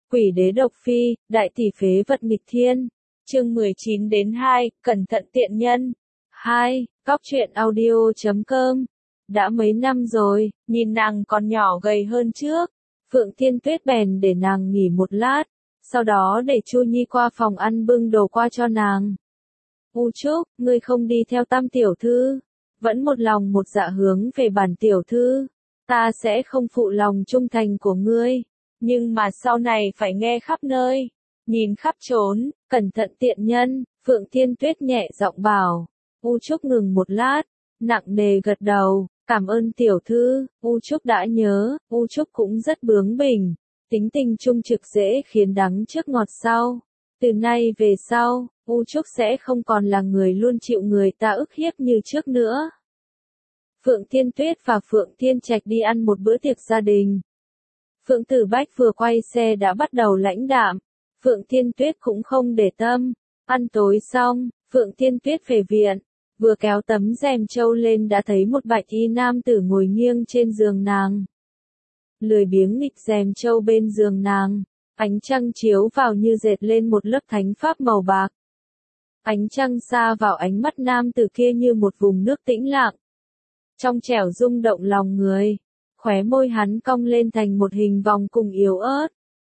Quỷ đế độc phi, đại tỷ phế vật nghịch thiên. Chương 19-2, cẩn thận tiện nhân. 2. Cóc truyện audio.com. Đã mấy năm rồi, nhìn nàng còn nhỏ gầy hơn trước. Phượng Thiên Tuyết bèn để nàng nghỉ một lát, sau đó để Chu Nhi qua phòng ăn bưng đồ qua cho nàng. U Trúc, ngươi không đi theo Tam tiểu thư, vẫn một lòng một dạ hướng về bản tiểu thư, ta sẽ không phụ lòng trung thành của ngươi, nhưng mà sau này phải nghe khắp nơi, nhìn khắp trốn, cẩn thận tiện nhân. Phượng Thiên Tuyết nhẹ giọng bảo. U Trúc ngừng một lát, nặng nề gật đầu, cảm ơn tiểu thư. U Trúc đã nhớ, U Trúc cũng rất bướng bỉnh, tính tình trung trực dễ khiến đắng trước ngọt sau. Từ nay về sau, U Trúc sẽ không còn là người luôn chịu người ta ức hiếp như trước nữa. Phượng Thiên Tuyết và Phượng Thiên Trạch đi ăn một bữa tiệc gia đình. Phượng Tử Bách vừa quay xe đã bắt đầu lãnh đạm, Phượng Thiên Tuyết cũng không để tâm. Ăn tối xong, Phượng Thiên Tuyết về viện, vừa kéo tấm rèm trâu lên đã thấy một bạch y nam tử ngồi nghiêng trên giường nàng. Lười biếng nghịch rèm trâu bên giường nàng, ánh trăng chiếu vào như dệt lên một lớp thánh pháp màu bạc. Ánh trăng xa vào ánh mắt nam tử kia như một vùng nước tĩnh lặng, trong trẻo rung động lòng người. Khóe môi hắn cong lên thành một hình vòng cùng yếu ớt,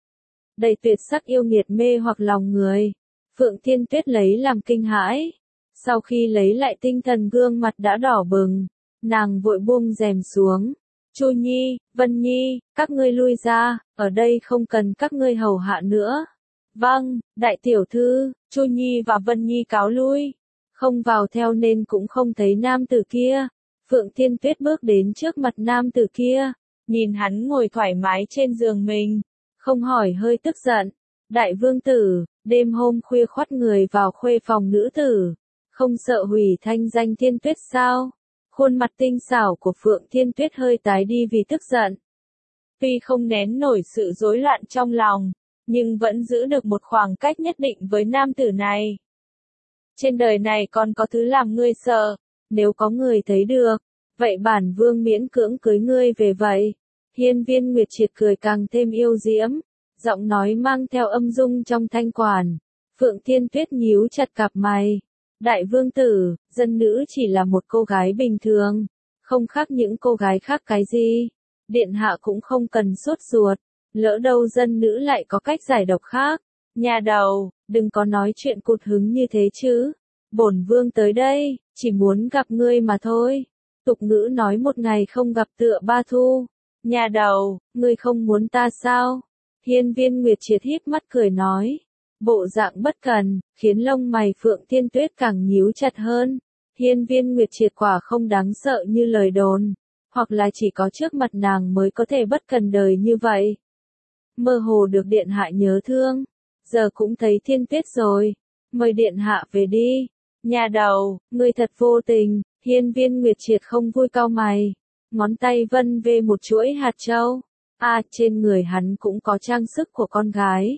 đầy tuyệt sắc yêu nghiệt mê hoặc lòng người. Phượng Thiên Tuyết lấy làm kinh hãi. Sau khi lấy lại tinh thần gương mặt đã đỏ bừng, nàng vội buông rèm xuống. Chu Nhi, Vân Nhi, các ngươi lui ra, ở đây không cần các ngươi hầu hạ nữa. Vâng, đại tiểu thư. Chu Nhi và Vân Nhi cáo lui, không vào theo nên cũng không thấy nam tử kia. Phượng Thiên Tuyết bước đến trước mặt nam tử kia, nhìn hắn ngồi thoải mái trên giường mình, không hỏi hơi tức giận. Đại vương tử, đêm hôm khuya khoắt người vào khuê phòng nữ tử, không sợ hủy thanh danh Thiên Tuyết sao? Khuôn mặt tinh xảo của Phượng Thiên Tuyết hơi tái đi vì tức giận. Tuy không nén nổi sự rối loạn trong lòng, nhưng vẫn giữ được một khoảng cách nhất định với nam tử này. Trên đời này còn có thứ làm ngươi sợ, nếu có người thấy được, vậy bản vương miễn cưỡng cưới ngươi về vậy. Hiên Viên Nguyệt Triệt cười càng thêm yêu diễm, giọng nói mang theo âm dung trong thanh quản. Phượng Thiên Tuyết nhíu chặt cặp mày. Đại vương tử, dân nữ chỉ là một cô gái bình thường, không khác những cô gái khác cái gì. Điện hạ cũng không cần sốt ruột, lỡ đâu dân nữ lại có cách giải độc khác. Nhà đầu, đừng có nói chuyện cụt hứng như thế chứ. Bổn vương tới đây, chỉ muốn gặp ngươi mà thôi. Tục ngữ nói một ngày không gặp tựa ba thu. Nhà đầu, ngươi không muốn ta sao? Hiên Viên Nguyệt Triệt híp mắt cười nói. Bộ dạng bất cần, khiến lông mày Phượng Thiên Tuyết càng nhíu chặt hơn. Hiên Viên Nguyệt Triệt quả không đáng sợ như lời đồn, hoặc là chỉ có trước mặt nàng mới có thể bất cần đời như vậy. Mơ hồ được điện hạ nhớ thương, giờ cũng thấy Thiên Tuyết rồi, mời điện hạ về đi. Nhà đầu, ngươi thật vô tình. Hiên Viên Nguyệt Triệt không vui cau mày, ngón tay vân về một chuỗi hạt châu. Trên người hắn cũng có trang sức của con gái.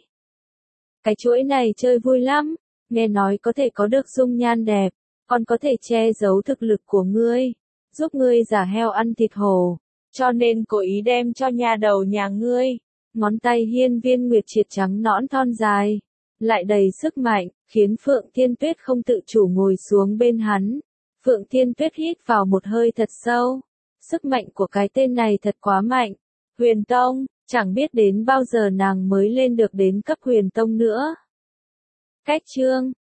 Cái chuỗi này chơi vui lắm, nghe nói có thể có được dung nhan đẹp, còn có thể che giấu thực lực của ngươi, giúp ngươi giả heo ăn thịt hổ, cho nên cố ý đem cho nhà đầu nhà ngươi. Ngón tay Hiên Viên Nguyệt Triệt trắng nõn thon dài, lại đầy sức mạnh, khiến Phượng Thiên Tuyết không tự chủ ngồi xuống bên hắn. Phượng Thiên Tuyết hít vào một hơi thật sâu. Sức mạnh của cái tên này thật quá mạnh. Huyền Tông, chẳng biết đến bao giờ nàng mới lên được đến cấp Huyền Tông nữa. Cách chương